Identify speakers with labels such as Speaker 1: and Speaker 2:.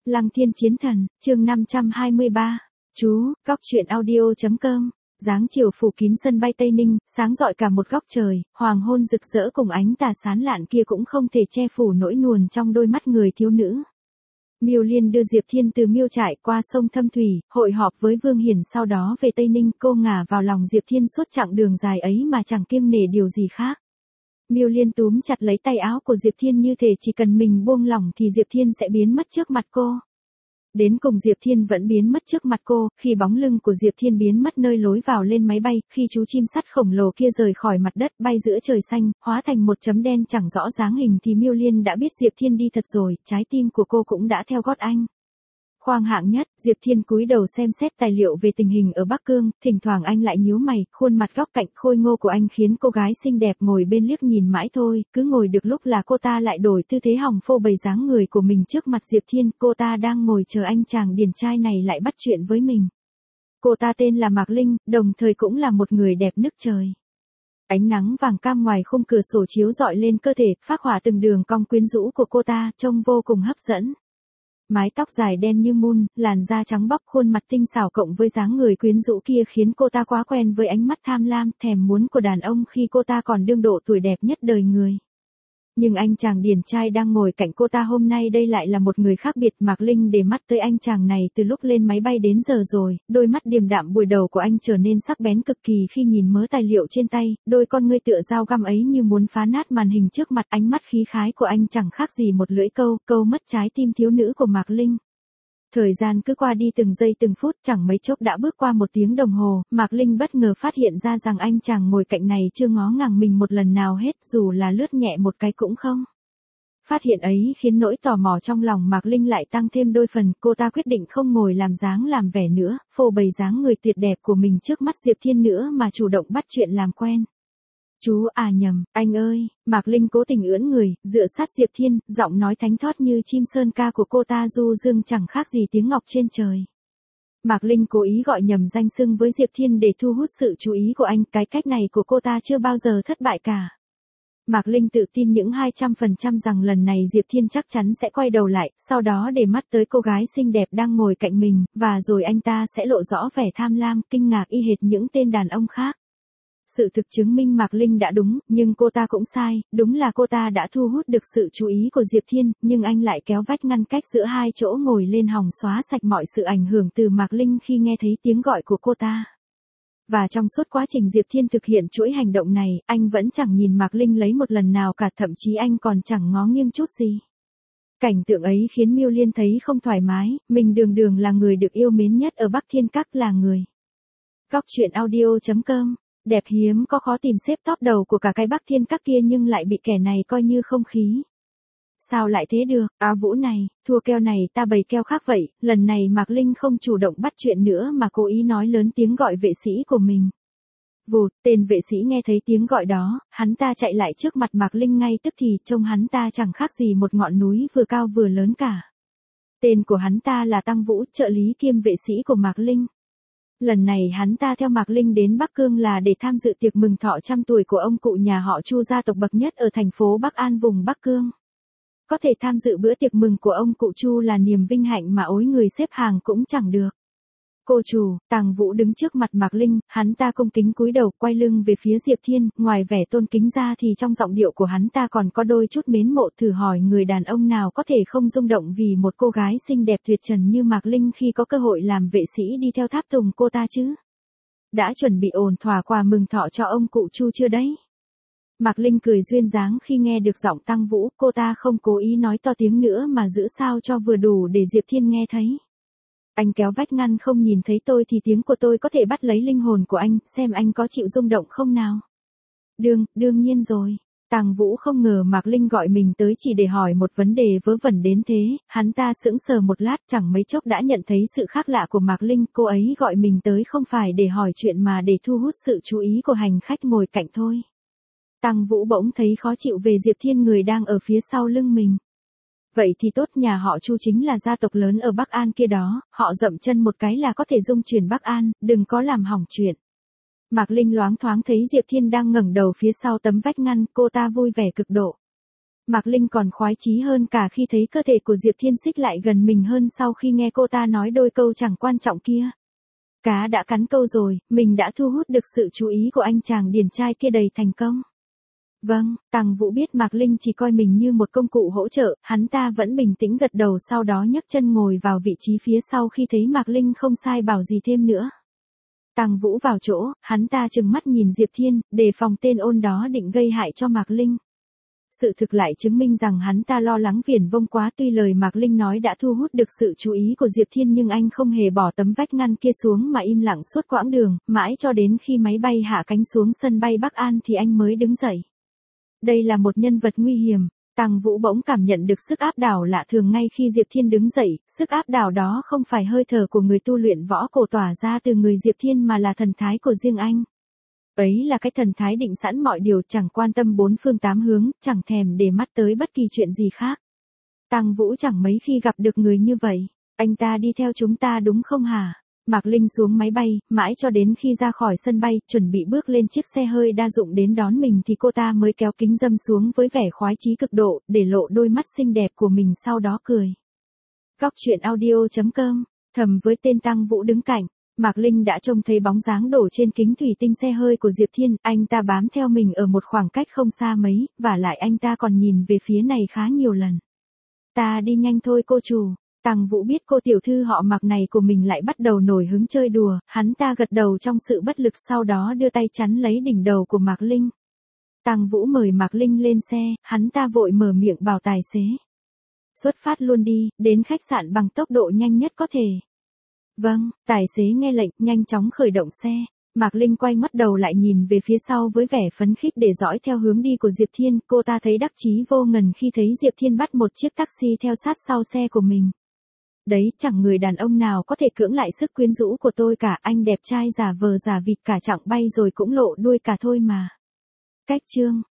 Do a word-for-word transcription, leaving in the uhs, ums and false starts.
Speaker 1: Lăng Thiên Chiến Thần, chương năm trăm hai mươi ba. Chú, góc truyện audio.com. Dáng chiều phủ kín sân bay Tây Ninh, sáng rọi cả một góc trời, hoàng hôn rực rỡ cùng ánh tà sán lạn kia cũng không thể che phủ nỗi nuồn trong đôi mắt người thiếu nữ. Miêu Liên đưa Diệp Thiên từ Miêu Trại qua sông Thâm Thủy, hội họp với Vương Hiển sau đó về Tây Ninh, cô ngả vào lòng Diệp Thiên suốt chặng đường dài ấy mà chẳng kiêng nể điều gì khác. Miêu Liên túm chặt lấy tay áo của Diệp Thiên như thể chỉ cần mình buông lỏng thì Diệp Thiên sẽ biến mất trước mặt cô. Đến cùng Diệp Thiên vẫn biến mất trước mặt cô, khi bóng lưng của Diệp Thiên biến mất nơi lối vào lên máy bay, khi chú chim sắt khổng lồ kia rời khỏi mặt đất bay giữa trời xanh, hóa thành một chấm đen chẳng rõ dáng hình thì Miêu Liên đã biết Diệp Thiên đi thật rồi, trái tim của cô cũng đã theo gót anh. Khoang hạng nhất, Diệp Thiên cúi đầu xem xét tài liệu về tình hình ở Bắc Cương, thỉnh thoảng anh lại nhíu mày, khuôn mặt góc cạnh khôi ngô của anh khiến cô gái xinh đẹp ngồi bên liếc nhìn mãi thôi, cứ ngồi được lúc là cô ta lại đổi tư thế hòng phô bày dáng người của mình trước mặt Diệp Thiên, cô ta đang ngồi chờ anh chàng điển trai này lại bắt chuyện với mình. Cô ta tên là Mạc Linh, đồng thời cũng là một người đẹp nức trời. Ánh nắng vàng cam ngoài khung cửa sổ chiếu rọi lên cơ thể, phác họa từng đường cong quyến rũ của cô ta, trông vô cùng hấp dẫn. Mái tóc dài đen như mun, làn da trắng bóc, khuôn mặt tinh xảo cộng với dáng người quyến rũ kia khiến cô ta quá quen với ánh mắt tham lam, thèm muốn của đàn ông khi cô ta còn đương độ tuổi đẹp nhất đời người. Nhưng anh chàng điển trai đang ngồi cạnh cô ta hôm nay đây lại là một người khác biệt. Mạc Linh để mắt tới anh chàng này từ lúc lên máy bay đến giờ rồi, đôi mắt điềm đạm buổi đầu của anh trở nên sắc bén cực kỳ khi nhìn mớ tài liệu trên tay, đôi con ngươi tựa dao găm ấy như muốn phá nát màn hình trước mặt, ánh mắt khí khái của anh chẳng khác gì một lưỡi câu, câu mất trái tim thiếu nữ của Mạc Linh. Thời gian cứ qua đi từng giây từng phút, chẳng mấy chốc đã bước qua một tiếng đồng hồ, Mạc Linh bất ngờ phát hiện ra rằng anh chàng ngồi cạnh này chưa ngó ngàng mình một lần nào hết, dù là lướt nhẹ một cái cũng không. Phát hiện ấy khiến nỗi tò mò trong lòng Mạc Linh lại tăng thêm đôi phần, cô ta quyết định không ngồi làm dáng làm vẻ nữa, phô bày dáng người tuyệt đẹp của mình trước mắt Diệp Thiên nữa mà chủ động bắt chuyện làm quen. Chú à nhầm, anh ơi, Mạc Linh cố tình ưỡn người, dựa sát Diệp Thiên, giọng nói thánh thót như chim sơn ca của cô ta du dương chẳng khác gì tiếng ngọc trên trời. Mạc Linh cố ý gọi nhầm danh xưng với Diệp Thiên để thu hút sự chú ý của anh, cái cách này của cô ta chưa bao giờ thất bại cả. Mạc Linh tự tin những hai trăm phần trăm rằng lần này Diệp Thiên chắc chắn sẽ quay đầu lại, sau đó để mắt tới cô gái xinh đẹp đang ngồi cạnh mình, và rồi anh ta sẽ lộ rõ vẻ tham lam, kinh ngạc y hệt những tên đàn ông khác. Sự thực chứng minh Mạc Linh đã đúng, nhưng cô ta cũng sai, đúng là cô ta đã thu hút được sự chú ý của Diệp Thiên, nhưng anh lại kéo vách ngăn cách giữa hai chỗ ngồi lên hòng xóa sạch mọi sự ảnh hưởng từ Mạc Linh khi nghe thấy tiếng gọi của cô ta. Và trong suốt quá trình Diệp Thiên thực hiện chuỗi hành động này, anh vẫn chẳng nhìn Mạc Linh lấy một lần nào cả, thậm chí anh còn chẳng ngó nghiêng chút gì. Cảnh tượng ấy khiến Miêu Liên thấy không thoải mái, mình đường đường là người được yêu mến nhất ở Bắc Thiên Các, là người. Góc truyện audio.com. Đẹp hiếm có khó tìm xếp top đầu của cả cái Bắc Thiên Các kia nhưng lại bị kẻ này coi như không khí. Sao lại thế được, áo vũ này, thua keo này ta bày keo khác vậy, lần này Mạc Linh không chủ động bắt chuyện nữa mà cố ý nói lớn tiếng gọi vệ sĩ của mình. Vụt, tên vệ sĩ nghe thấy tiếng gọi đó, hắn ta chạy lại trước mặt Mạc Linh ngay tức thì, trông hắn ta chẳng khác gì một ngọn núi vừa cao vừa lớn cả. Tên của hắn ta là Tăng Vũ, trợ lý kiêm vệ sĩ của Mạc Linh. Lần này hắn ta theo Mạc Linh đến Bắc Cương là để tham dự tiệc mừng thọ trăm tuổi của ông cụ nhà họ Chu, gia tộc bậc nhất ở thành phố Bắc An vùng Bắc Cương. Có thể tham dự bữa tiệc mừng của ông cụ Chu là niềm vinh hạnh mà ối người xếp hàng cũng chẳng được. Cô chủ, Tàng Vũ đứng trước mặt Mạc Linh, hắn ta cung kính cúi đầu, quay lưng về phía Diệp Thiên, ngoài vẻ tôn kính ra thì trong giọng điệu của hắn ta còn có đôi chút mến mộ, thử hỏi người đàn ông nào có thể không rung động vì một cô gái xinh đẹp tuyệt trần như Mạc Linh khi có cơ hội làm vệ sĩ đi theo tháp tùng cô ta chứ. Đã chuẩn bị ổn thỏa quà mừng thọ cho ông cụ Chu chưa đấy? Mạc Linh cười duyên dáng khi nghe được giọng Tăng Vũ, cô ta không cố ý nói to tiếng nữa mà giữ sao cho vừa đủ để Diệp Thiên nghe thấy. Anh kéo vách ngăn không nhìn thấy tôi thì tiếng của tôi có thể bắt lấy linh hồn của anh, xem anh có chịu rung động không nào? Đương, đương nhiên rồi. Tàng Vũ không ngờ Mạc Linh gọi mình tới chỉ để hỏi một vấn đề vớ vẩn đến thế, hắn ta sững sờ một lát chẳng mấy chốc đã nhận thấy sự khác lạ của Mạc Linh, cô ấy gọi mình tới không phải để hỏi chuyện mà để thu hút sự chú ý của hành khách ngồi cạnh thôi. Tăng Vũ bỗng thấy khó chịu về Diệp Thiên người đang ở phía sau lưng mình. Vậy thì tốt, nhà họ Chu chính là gia tộc lớn ở Bắc An kia đó, họ dậm chân một cái là có thể dung chuyển Bắc An, đừng có làm hỏng chuyện. Mạc Linh loáng thoáng thấy Diệp Thiên đang ngẩng đầu phía sau tấm vách ngăn, cô ta vui vẻ cực độ. Mạc Linh còn khoái chí hơn cả khi thấy cơ thể của Diệp Thiên xích lại gần mình hơn sau khi nghe cô ta nói đôi câu chẳng quan trọng kia. Cá đã cắn câu rồi, mình đã thu hút được sự chú ý của anh chàng điển trai kia đầy thành công. Vâng, Tằng Vũ biết Mạc Linh chỉ coi mình như một công cụ hỗ trợ, hắn ta vẫn bình tĩnh gật đầu sau đó nhấc chân ngồi vào vị trí phía sau khi thấy Mạc Linh không sai bảo gì thêm nữa. Tằng Vũ vào chỗ, hắn ta trừng mắt nhìn Diệp Thiên, đề phòng tên ôn đó định gây hại cho Mạc Linh. Sự thực lại chứng minh rằng hắn ta lo lắng viển vông quá, tuy lời Mạc Linh nói đã thu hút được sự chú ý của Diệp Thiên nhưng anh không hề bỏ tấm vách ngăn kia xuống mà im lặng suốt quãng đường, mãi cho đến khi máy bay hạ cánh xuống sân bay Bắc An thì anh mới đứng dậy. Đây là một nhân vật nguy hiểm, Tằng Vũ bỗng cảm nhận được sức áp đảo lạ thường ngay khi Diệp Thiên đứng dậy, sức áp đảo đó không phải hơi thở của người tu luyện võ cổ tỏa ra từ người Diệp Thiên mà là thần thái của riêng anh. Ấy là cái thần thái định sẵn mọi điều, chẳng quan tâm bốn phương tám hướng, chẳng thèm để mắt tới bất kỳ chuyện gì khác. Tằng Vũ chẳng mấy khi gặp được người như vậy. Anh ta đi theo chúng ta đúng không hả? Mạc Linh xuống máy bay, mãi cho đến khi ra khỏi sân bay, chuẩn bị bước lên chiếc xe hơi đa dụng đến đón mình thì cô ta mới kéo kính râm xuống với vẻ khoái chí cực độ, để lộ đôi mắt xinh đẹp của mình sau đó cười. Góc truyện audio chấm com, thầm với tên Tằng Vũ đứng cạnh. Mạc Linh đã trông thấy bóng dáng đổ trên kính thủy tinh xe hơi của Diệp Thiên, anh ta bám theo mình ở một khoảng cách không xa mấy, và lại anh ta còn nhìn về phía này khá nhiều lần. Ta đi nhanh thôi cô chủ. Tằng Vũ biết cô tiểu thư họ Mạc này của mình lại bắt đầu nổi hứng chơi đùa, hắn ta gật đầu trong sự bất lực sau đó đưa tay chắn lấy đỉnh đầu của Mạc Linh. Tằng Vũ mời Mạc Linh lên xe, hắn ta vội mở miệng bảo tài xế. Xuất phát luôn đi, đến khách sạn bằng tốc độ nhanh nhất có thể. Vâng, tài xế nghe lệnh, nhanh chóng khởi động xe. Mạc Linh quay mắt đầu lại nhìn về phía sau với vẻ phấn khích để dõi theo hướng đi của Diệp Thiên, cô ta thấy đắc chí vô ngần khi thấy Diệp Thiên bắt một chiếc taxi theo sát sau xe của mình. Đấy, chẳng người đàn ông nào có thể cưỡng lại sức quyến rũ của tôi cả, anh đẹp trai giả vờ giả vịt cả chặng bay rồi cũng lộ đuôi cả thôi mà. Cách chương